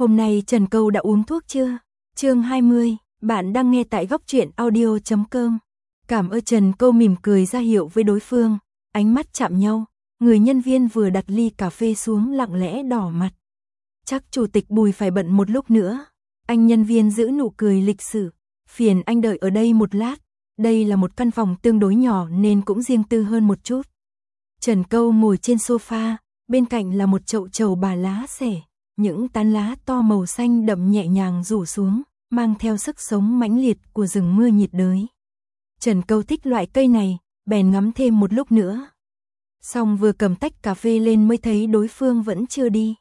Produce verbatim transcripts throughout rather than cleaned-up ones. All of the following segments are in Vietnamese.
Hôm nay Trần Câu đã uống thuốc chưa? Chương hai mươi, bạn đang nghe tại góc truyện audio chấm com. Cảm ơn. Trần Câu mỉm cười ra hiệu với đối phương, ánh mắt chạm nhau, người nhân viên vừa đặt ly cà phê xuống lặng lẽ đỏ mặt. Chắc chủ tịch Bùi phải bận một lúc nữa. Anh nhân viên giữ nụ cười lịch sự, phiền anh đợi ở đây một lát, đây là một căn phòng tương đối nhỏ nên cũng riêng tư hơn một chút. Trần Câu ngồi trên sofa, bên cạnh là một chậu trầu bà lá xẻ, những tán lá to màu xanh đậm nhẹ nhàng rủ xuống, mang theo sức sống mãnh liệt của rừng mưa nhiệt đới. Trần Câu thích loại cây này, bèn ngắm thêm một lúc nữa. Xong vừa cầm tách cà phê lên mới thấy đối phương vẫn chưa đi.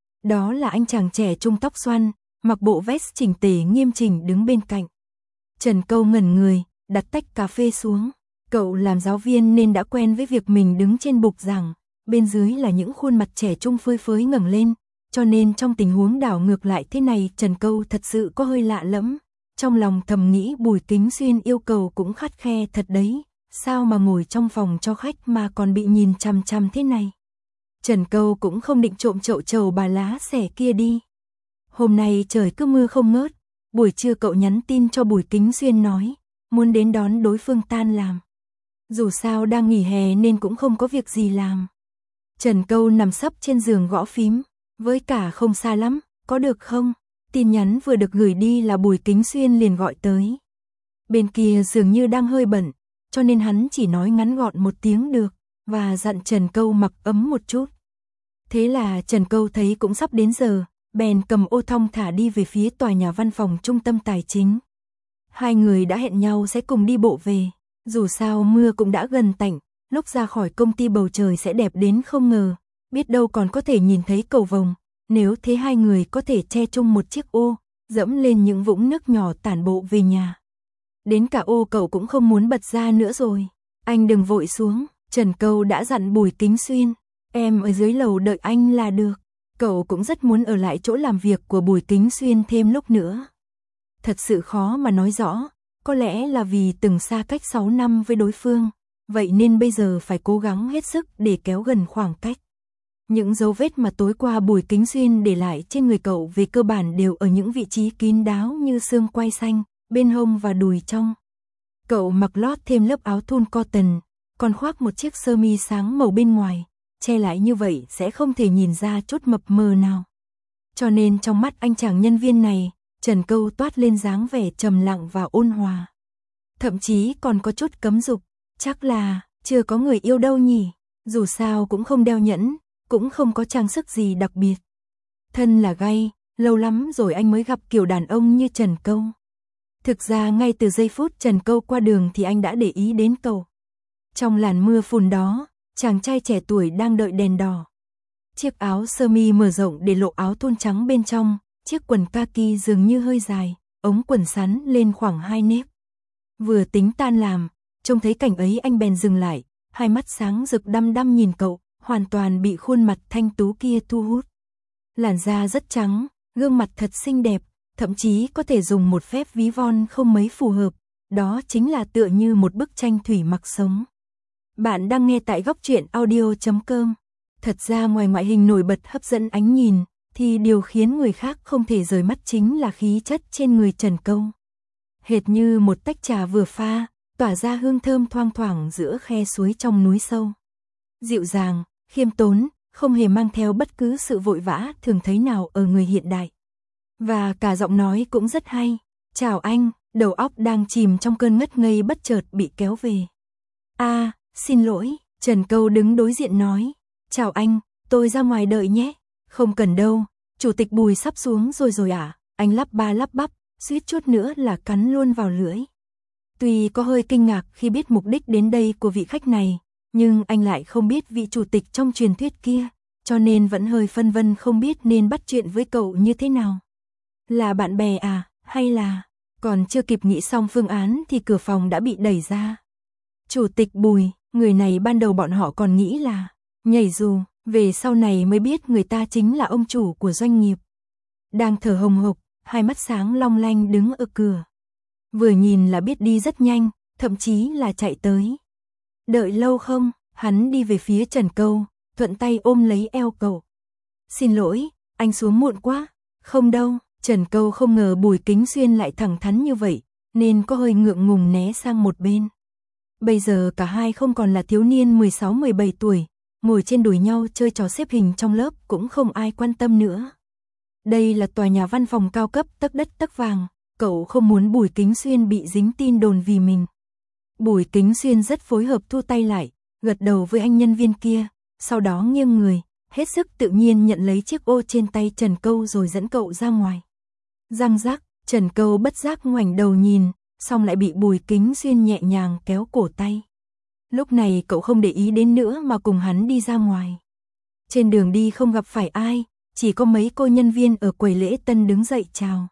Đó là anh chàng trẻ trung tóc xoăn, mặc bộ vest chỉnh tề nghiêm chỉnh đứng bên cạnh. Trần Câu ngẩn người, đặt tách cà phê xuống. Cậu làm giáo viên nên đã quen với việc mình đứng trên bục giảng, bên dưới là những khuôn mặt trẻ trung phơi phới ngẩng lên, cho nên trong tình huống đảo ngược lại thế này Trần Câu thật sự có hơi lạ lẫm. Trong lòng thầm nghĩ Bùi Kính Xuyên yêu cầu cũng khắt khe thật đấy, sao mà ngồi trong phòng cho khách mà còn bị nhìn chằm chằm thế này. Trần Câu cũng không định trộm chậu trầu bà lá xẻ kia đi. Hôm nay trời cứ mưa không ngớt, buổi trưa cậu nhắn tin cho Bùi Kính Xuyên nói, muốn đến đón đối phương tan làm. Dù sao đang nghỉ hè nên cũng không có việc gì làm. Trần Câu nằm sấp trên giường gõ phím, với cả không xa lắm, có được không? Tin nhắn vừa được gửi đi là Bùi Kính Xuyên liền gọi tới. Bên kia dường như đang hơi bận, cho nên hắn chỉ nói ngắn gọn một tiếng được, và dặn Trần Câu mặc ấm một chút. Thế là Trần Câu thấy cũng sắp đến giờ, bèn cầm ô thong thả đi về phía tòa nhà văn phòng trung tâm tài chính. Hai người đã hẹn nhau sẽ cùng đi bộ về, dù sao mưa cũng đã gần tạnh, lúc ra khỏi công ty bầu trời sẽ đẹp đến không ngờ, biết đâu còn có thể nhìn thấy cầu vồng, nếu thế hai người có thể che chung một chiếc ô, dẫm lên những vũng nước nhỏ tản bộ về nhà. Đến cả ô cậu cũng không muốn bật ra nữa rồi. Anh đừng vội xuống, Trần Câu đã dặn Bùi Kính Xuyên, em ở dưới lầu đợi anh là được. Cậu cũng rất muốn ở lại chỗ làm việc của Bùi Kính Xuyên thêm lúc nữa. Thật sự khó mà nói rõ, có lẽ là vì từng xa cách sáu năm với đối phương, vậy nên bây giờ phải cố gắng hết sức để kéo gần khoảng cách. Những dấu vết mà tối qua Bùi Kính Xuyên để lại trên người cậu về cơ bản đều ở những vị trí kín đáo như xương quai xanh, bên hông và đùi trong. Cậu mặc lót thêm lớp áo thun cotton, còn khoác một chiếc sơ mi sáng màu bên ngoài, che lại như vậy sẽ không thể nhìn ra chút mập mờ nào. Cho nên trong mắt anh chàng nhân viên này, Trần Câu toát lên dáng vẻ trầm lặng và ôn hòa. Thậm chí còn có chút cấm dục, chắc là chưa có người yêu đâu nhỉ, dù sao cũng không đeo nhẫn, cũng không có trang sức gì đặc biệt. Thân là gay, lâu lắm rồi anh mới gặp kiểu đàn ông như Trần Câu. Thực ra ngay từ giây phút Trần Câu qua đường thì anh đã để ý đến cậu. Trong làn mưa phùn đó, chàng trai trẻ tuổi đang đợi đèn đỏ. Chiếc áo sơ mi mở rộng để lộ áo thun trắng bên trong, chiếc quần kaki dường như hơi dài, ống quần sắn lên khoảng hai nếp. Vừa tính tan làm, trông thấy cảnh ấy anh bèn dừng lại, hai mắt sáng rực đăm đăm nhìn cậu, hoàn toàn bị khuôn mặt thanh tú kia thu hút. Làn da rất trắng, gương mặt thật xinh đẹp, thậm chí có thể dùng một phép ví von không mấy phù hợp, đó chính là tựa như một bức tranh thủy mặc sống. Bạn đang nghe tại góc truyện audio chấm com. Thật ra ngoài ngoại hình nổi bật hấp dẫn ánh nhìn, thì điều khiến người khác không thể rời mắt chính là khí chất trên người Trần Câu. Hệt như một tách trà vừa pha, tỏa ra hương thơm thoang thoảng giữa khe suối trong núi sâu. Dịu dàng, khiêm tốn, không hề mang theo bất cứ sự vội vã thường thấy nào ở người hiện đại. Và cả giọng nói cũng rất hay. Chào anh, đầu óc đang chìm trong cơn ngất ngây bất chợt bị kéo về. À, xin lỗi, Trần Câu đứng đối diện nói. Chào anh, tôi ra ngoài đợi nhé. Không cần đâu, chủ tịch Bùi sắp xuống rồi rồi à? Anh lắp ba lắp bắp, suýt chút nữa là cắn luôn vào lưỡi. Tuy có hơi kinh ngạc khi biết mục đích đến đây của vị khách này, nhưng anh lại không biết vị chủ tịch trong truyền thuyết kia, cho nên vẫn hơi phân vân không biết nên bắt chuyện với cậu như thế nào. Là bạn bè à, hay là... Còn chưa kịp nghĩ xong phương án thì cửa phòng đã bị đẩy ra. Chủ tịch Bùi, người này ban đầu bọn họ còn nghĩ là nhảy dù, về sau này mới biết người ta chính là ông chủ của doanh nghiệp. Đang thở hồng hộc, hai mắt sáng long lanh đứng ở cửa. Vừa nhìn là biết đi rất nhanh, thậm chí là chạy tới. Đợi lâu không? Hắn đi về phía Trần Câu, thuận tay ôm lấy eo cậu. Xin lỗi, anh xuống muộn quá. Không đâu, Trần Câu không ngờ Bùi Kính Xuyên lại thẳng thắn như vậy, nên có hơi ngượng ngùng né sang một bên. Bây giờ cả hai không còn là thiếu niên mười sáu mười bảy tuổi, ngồi trên đùi nhau chơi trò xếp hình trong lớp cũng không ai quan tâm nữa. Đây là tòa nhà văn phòng cao cấp tấc đất tấc vàng, cậu không muốn Bùi Kính Xuyên bị dính tin đồn vì mình. Bùi Kính Xuyên rất phối hợp thu tay lại, gật đầu với anh nhân viên kia, sau đó nghiêng người, hết sức tự nhiên nhận lấy chiếc ô trên tay Trần Câu rồi dẫn cậu ra ngoài. Răng rắc, Trần Câu bất giác ngoảnh đầu nhìn, xong lại bị Bùi Kính Xuyên nhẹ nhàng kéo cổ tay. Lúc này cậu không để ý đến nữa mà cùng hắn đi ra ngoài. Trên đường đi không gặp phải ai, chỉ có mấy cô nhân viên ở quầy lễ tân đứng dậy chào.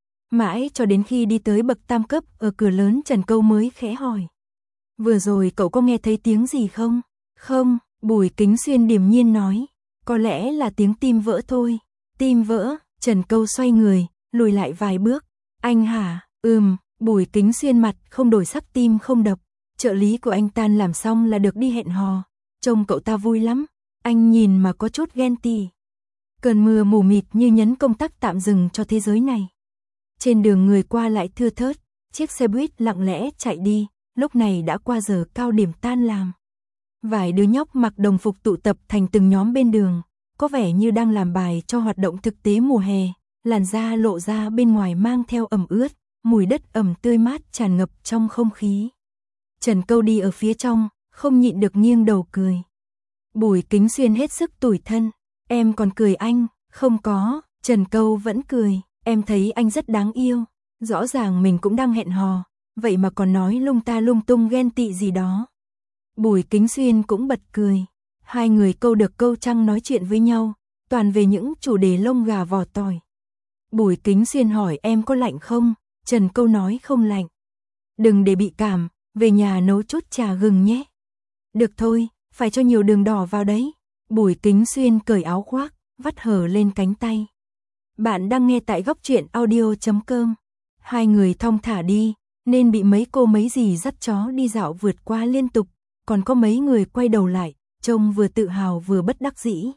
Mãi cho đến khi đi tới bậc tam cấp ở cửa lớn Trần Câu mới khẽ hỏi. Vừa rồi cậu có nghe thấy tiếng gì không? Không, Bùi Kính Xuyên điềm nhiên nói. Có lẽ là tiếng tim vỡ thôi. Tim vỡ, Trần Câu xoay người, lùi lại vài bước. Anh hả? Ừm, Bùi Kính Xuyên mặt không đổi sắc tim không đập. Trợ lý của anh tan làm xong là được đi hẹn hò. Trông cậu ta vui lắm. Anh nhìn mà có chút ghen tị. Cơn mưa mù mịt như nhấn công tắc tạm dừng cho thế giới này. Trên đường người qua lại thưa thớt, chiếc xe buýt lặng lẽ chạy đi, lúc này đã qua giờ cao điểm tan làm. Vài đứa nhóc mặc đồng phục tụ tập thành từng nhóm bên đường, có vẻ như đang làm bài cho hoạt động thực tế mùa hè, làn da lộ ra bên ngoài mang theo ẩm ướt, mùi đất ẩm tươi mát tràn ngập trong không khí. Trần Câu đi ở phía trong, không nhịn được nghiêng đầu cười. Bùi Kính Xuyên hết sức tủi thân, em còn cười anh, không có, Trần Câu vẫn cười, em thấy anh rất đáng yêu, rõ ràng mình cũng đang hẹn hò, vậy mà còn nói lung ta lung tung ghen tị gì đó. Bùi Kính Xuyên cũng bật cười, hai người câu được câu trăng nói chuyện với nhau, toàn về những chủ đề lông gà vỏ tỏi. Bùi Kính Xuyên hỏi em có lạnh không, Trần Câu nói không lạnh. Đừng để bị cảm, về nhà nấu chút trà gừng nhé. Được thôi, phải cho nhiều đường đỏ vào đấy. Bùi Kính Xuyên cởi áo khoác, vắt hở lên cánh tay. Bạn đang nghe tại góc truyện audio chấm com. Hai người thong thả đi, nên bị mấy cô mấy dì dắt chó đi dạo vượt qua liên tục, còn có mấy người quay đầu lại, trông vừa tự hào vừa bất đắc dĩ.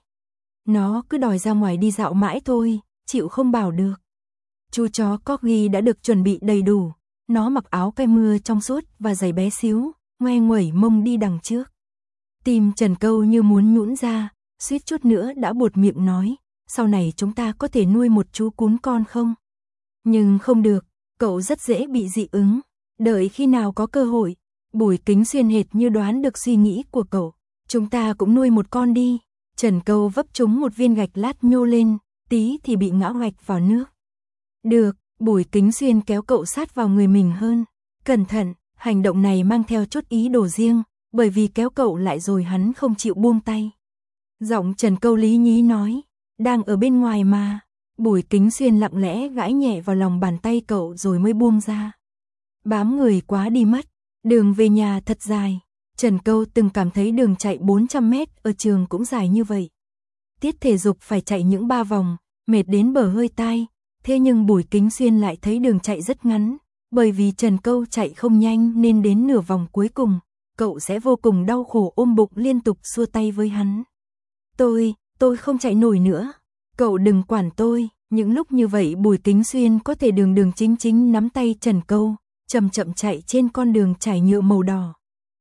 Nó cứ đòi ra ngoài đi dạo mãi thôi, chịu không bảo được. Chú chó Corgi đã được chuẩn bị đầy đủ, nó mặc áo cây mưa trong suốt và giày bé xíu, ngoe nguẩy mông đi đằng trước. Tim Trần Câu như muốn nhũn ra, suýt chút nữa đã buột miệng nói, sau này chúng ta có thể nuôi một chú cún con không? Nhưng không được, cậu rất dễ bị dị ứng, đợi khi nào có cơ hội. Bùi Kính Xuyên hệt như đoán được suy nghĩ của cậu, chúng ta cũng nuôi một con đi. Trần Câu vấp trúng một viên gạch lát nhô lên, tí thì bị ngã gạch vào nước. Được, Bùi Kính Xuyên kéo cậu sát vào người mình hơn. Cẩn thận, hành động này mang theo chút ý đồ riêng, bởi vì kéo cậu lại rồi hắn không chịu buông tay. Giọng Trần Câu lý nhí nói, đang ở bên ngoài mà. Bùi Kính Xuyên lặng lẽ gãi nhẹ vào lòng bàn tay cậu rồi mới buông ra. Bám người quá đi mất, đường về nhà thật dài. Trần Câu từng cảm thấy đường chạy bốn trăm mét ở trường cũng dài như vậy. Tiết thể dục phải chạy những ba vòng, mệt đến bở hơi tai. Thế nhưng Bùi Kính Xuyên lại thấy đường chạy rất ngắn, bởi vì Trần Câu chạy không nhanh nên đến nửa vòng cuối cùng, cậu sẽ vô cùng đau khổ ôm bụng liên tục xua tay với hắn. Tôi, tôi không chạy nổi nữa, cậu đừng quản tôi. Những lúc như vậy Bùi Kính Xuyên có thể đường đường chính chính nắm tay Trần Câu, chậm chậm chạy trên con đường trải nhựa màu đỏ.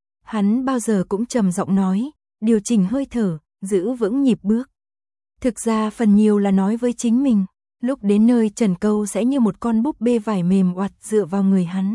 Hắn bao giờ cũng trầm giọng nói, điều chỉnh hơi thở, giữ vững nhịp bước. Thực ra phần nhiều là nói với chính mình. Lúc đến nơi Trần Câu sẽ như một con búp bê vải mềm oặt dựa vào người hắn.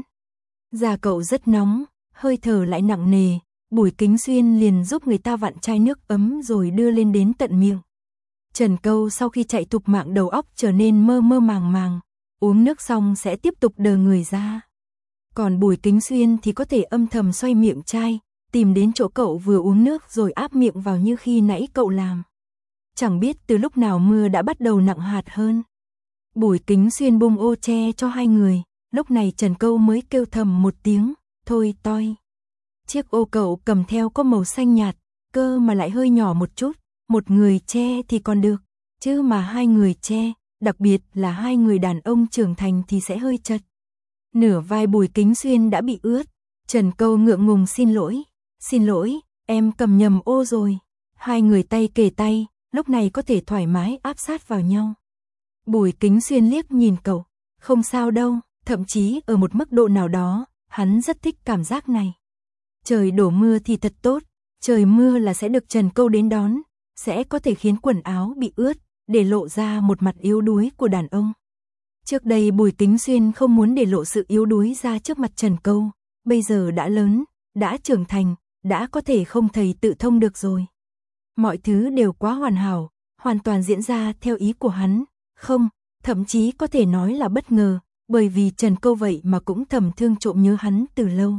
Da cậu rất nóng, hơi thở lại nặng nề, Bùi Kính Xuyên liền giúp người ta vặn chai nước ấm rồi đưa lên đến tận miệng. Trần Câu sau khi chạy thục mạng đầu óc trở nên mơ mơ màng màng, uống nước xong sẽ tiếp tục đờ người ra. Còn Bùi Kính Xuyên thì có thể âm thầm xoay miệng chai, tìm đến chỗ cậu vừa uống nước rồi áp miệng vào như khi nãy cậu làm. Chẳng biết từ lúc nào mưa đã bắt đầu nặng hạt hơn. Bùi Kính Xuyên bung ô che cho hai người, lúc này Trần Câu mới kêu thầm một tiếng, thôi toi. Chiếc ô cậu cầm theo có màu xanh nhạt, cơ mà lại hơi nhỏ một chút, một người che thì còn được, chứ mà hai người che, đặc biệt là hai người đàn ông trưởng thành thì sẽ hơi chật. Nửa vai Bùi Kính Xuyên đã bị ướt, Trần Câu ngượng ngùng xin lỗi, xin lỗi, em cầm nhầm ô rồi. Hai người tay kề tay, lúc này có thể thoải mái áp sát vào nhau. Bùi Kính Xuyên liếc nhìn cậu, không sao đâu, thậm chí ở một mức độ nào đó, hắn rất thích cảm giác này. Trời đổ mưa thì thật tốt, trời mưa là sẽ được Trần Câu đến đón, sẽ có thể khiến quần áo bị ướt, để lộ ra một mặt yếu đuối của đàn ông. Trước đây Bùi Kính Xuyên không muốn để lộ sự yếu đuối ra trước mặt Trần Câu, bây giờ đã lớn, đã trưởng thành, đã có thể không thầy tự thông được rồi. Mọi thứ đều quá hoàn hảo, hoàn toàn diễn ra theo ý của hắn, không, thậm chí có thể nói là bất ngờ, bởi vì Trần Câu vậy mà cũng thầm thương trộm nhớ hắn từ lâu.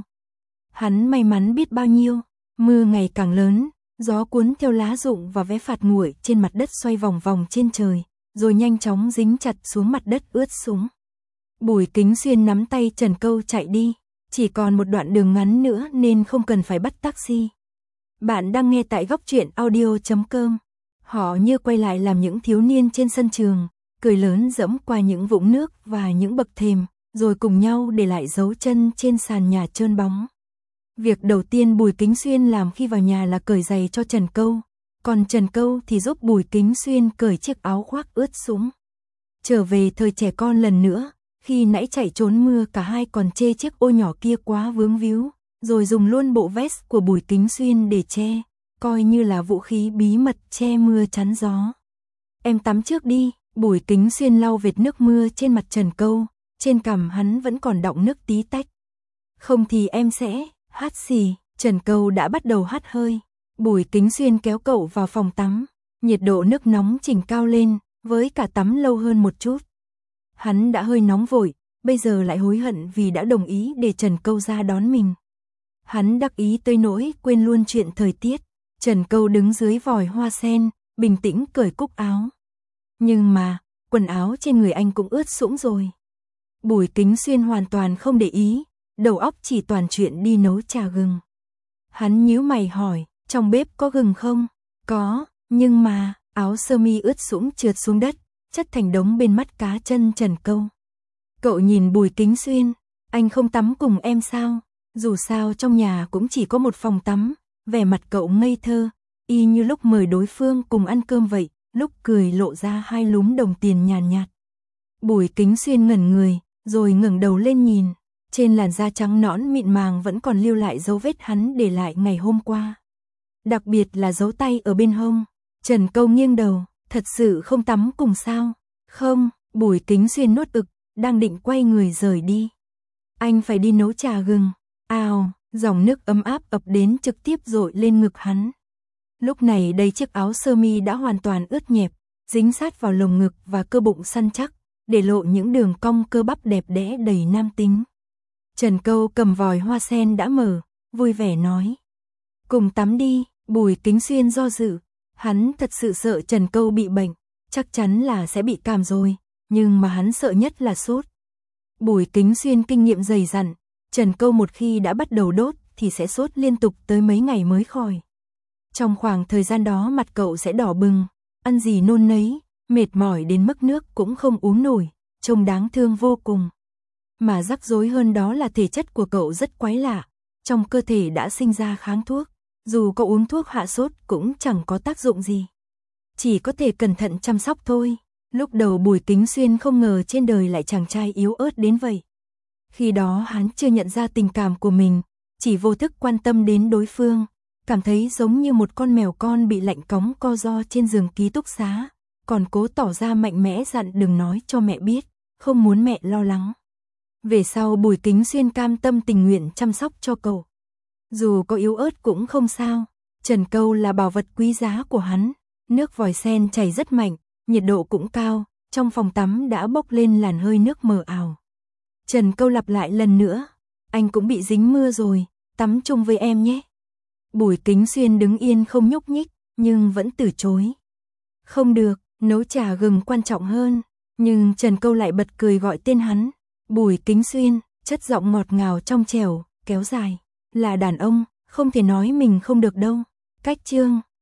Hắn may mắn biết bao nhiêu, mưa ngày càng lớn, gió cuốn theo lá rụng và vé phạt nguội trên mặt đất xoay vòng vòng trên trời, rồi nhanh chóng dính chặt xuống mặt đất ướt sũng. Bùi Kính Xuyên nắm tay Trần Câu chạy đi, chỉ còn một đoạn đường ngắn nữa nên không cần phải bắt taxi. Bạn đang nghe tại góc truyện audio chấm com. Họ như quay lại làm những thiếu niên trên sân trường, cười lớn dẫm qua những vũng nước và những bậc thềm, rồi cùng nhau để lại dấu chân trên sàn nhà trơn bóng. Việc đầu tiên Bùi Kính Xuyên làm khi vào nhà là cởi giày cho Trần Câu, còn Trần Câu thì giúp Bùi Kính Xuyên cởi chiếc áo khoác ướt sũng. Trở về thời trẻ con lần nữa, khi nãy chạy trốn mưa cả hai còn chê chiếc ô nhỏ kia quá vướng víu, rồi dùng luôn bộ vest của Bùi Kính Xuyên để che, coi như là vũ khí bí mật che mưa chắn gió. Em tắm trước đi, Bùi Kính Xuyên lau vệt nước mưa trên mặt Trần Câu, trên cằm hắn vẫn còn đọng nước tí tách. Không thì em sẽ hắt xì, Trần Câu đã bắt đầu hắt hơi. Bùi Kính Xuyên kéo cậu vào phòng tắm, nhiệt độ nước nóng chỉnh cao lên, với cả tắm lâu hơn một chút. Hắn đã hơi nóng vội, bây giờ lại hối hận vì đã đồng ý để Trần Câu ra đón mình. Hắn đắc ý tới nỗi quên luôn chuyện thời tiết. Trần Câu đứng dưới vòi hoa sen, bình tĩnh cởi cúc áo. Nhưng mà, quần áo trên người anh cũng ướt sũng rồi. Bùi Kính Xuyên hoàn toàn không để ý, đầu óc chỉ toàn chuyện đi nấu trà gừng. Hắn nhíu mày hỏi, trong bếp có gừng không? Có, nhưng mà, áo sơ mi ướt sũng trượt xuống đất, chất thành đống bên mắt cá chân Trần Câu. Cậu nhìn Bùi Kính Xuyên, anh không tắm cùng em sao? Dù sao trong nhà cũng chỉ có một phòng tắm, vẻ mặt cậu ngây thơ, y như lúc mời đối phương cùng ăn cơm vậy, lúc cười lộ ra hai lúm đồng tiền nhàn nhạt, nhạt. Bùi Kính Xuyên ngẩn người, rồi ngẩng đầu lên nhìn, trên làn da trắng nõn mịn màng vẫn còn lưu lại dấu vết hắn để lại ngày hôm qua. Đặc biệt là dấu tay ở bên hông. Trần Câu nghiêng đầu, thật sự không tắm cùng sao? Không, Bùi Kính Xuyên nuốt ực, đang định quay người rời đi. Anh phải đi nấu trà gừng. Ào, dòng nước ấm áp ập đến trực tiếp dội lên ngực hắn. Lúc này đây chiếc áo sơ mi đã hoàn toàn ướt nhẹp, dính sát vào lồng ngực và cơ bụng săn chắc, để lộ những đường cong cơ bắp đẹp đẽ đầy nam tính. Trần Câu cầm vòi hoa sen đã mở, vui vẻ nói. Cùng tắm đi. Bùi Kính Xuyên do dự, hắn thật sự sợ Trần Câu bị bệnh, chắc chắn là sẽ bị cảm rồi, nhưng mà hắn sợ nhất là sốt. Bùi Kính Xuyên kinh nghiệm dày dặn, Trần Câu một khi đã bắt đầu đốt thì sẽ sốt liên tục tới mấy ngày mới khỏi. Trong khoảng thời gian đó mặt cậu sẽ đỏ bừng, ăn gì nôn nấy, mệt mỏi đến mức nước cũng không uống nổi, trông đáng thương vô cùng. Mà rắc rối hơn đó là thể chất của cậu rất quái lạ, trong cơ thể đã sinh ra kháng thuốc. Dù có uống thuốc hạ sốt cũng chẳng có tác dụng gì. Chỉ có thể cẩn thận chăm sóc thôi. Lúc đầu Bùi Kính Xuyên không ngờ trên đời lại chàng trai yếu ớt đến vậy. Khi đó hắn chưa nhận ra tình cảm của mình, chỉ vô thức quan tâm đến đối phương, cảm thấy giống như một con mèo con bị lạnh cóng co ro trên giường ký túc xá, còn cố tỏ ra mạnh mẽ dặn đừng nói cho mẹ biết, không muốn mẹ lo lắng. Về sau Bùi Kính Xuyên cam tâm tình nguyện chăm sóc cho cậu. Dù có yếu ớt cũng không sao, Trần Câu là bảo vật quý giá của hắn, nước vòi sen chảy rất mạnh, nhiệt độ cũng cao, trong phòng tắm đã bốc lên làn hơi nước mờ ảo. Trần Câu lặp lại lần nữa, anh cũng bị dính mưa rồi, tắm chung với em nhé. Bùi Kính Xuyên đứng yên không nhúc nhích, nhưng vẫn từ chối. Không được, nấu trà gừng quan trọng hơn, nhưng Trần Câu lại bật cười gọi tên hắn, Bùi Kính Xuyên, chất giọng ngọt ngào trong trẻo, kéo dài. Là đàn ông, không thể nói mình không được đâu. Cách chương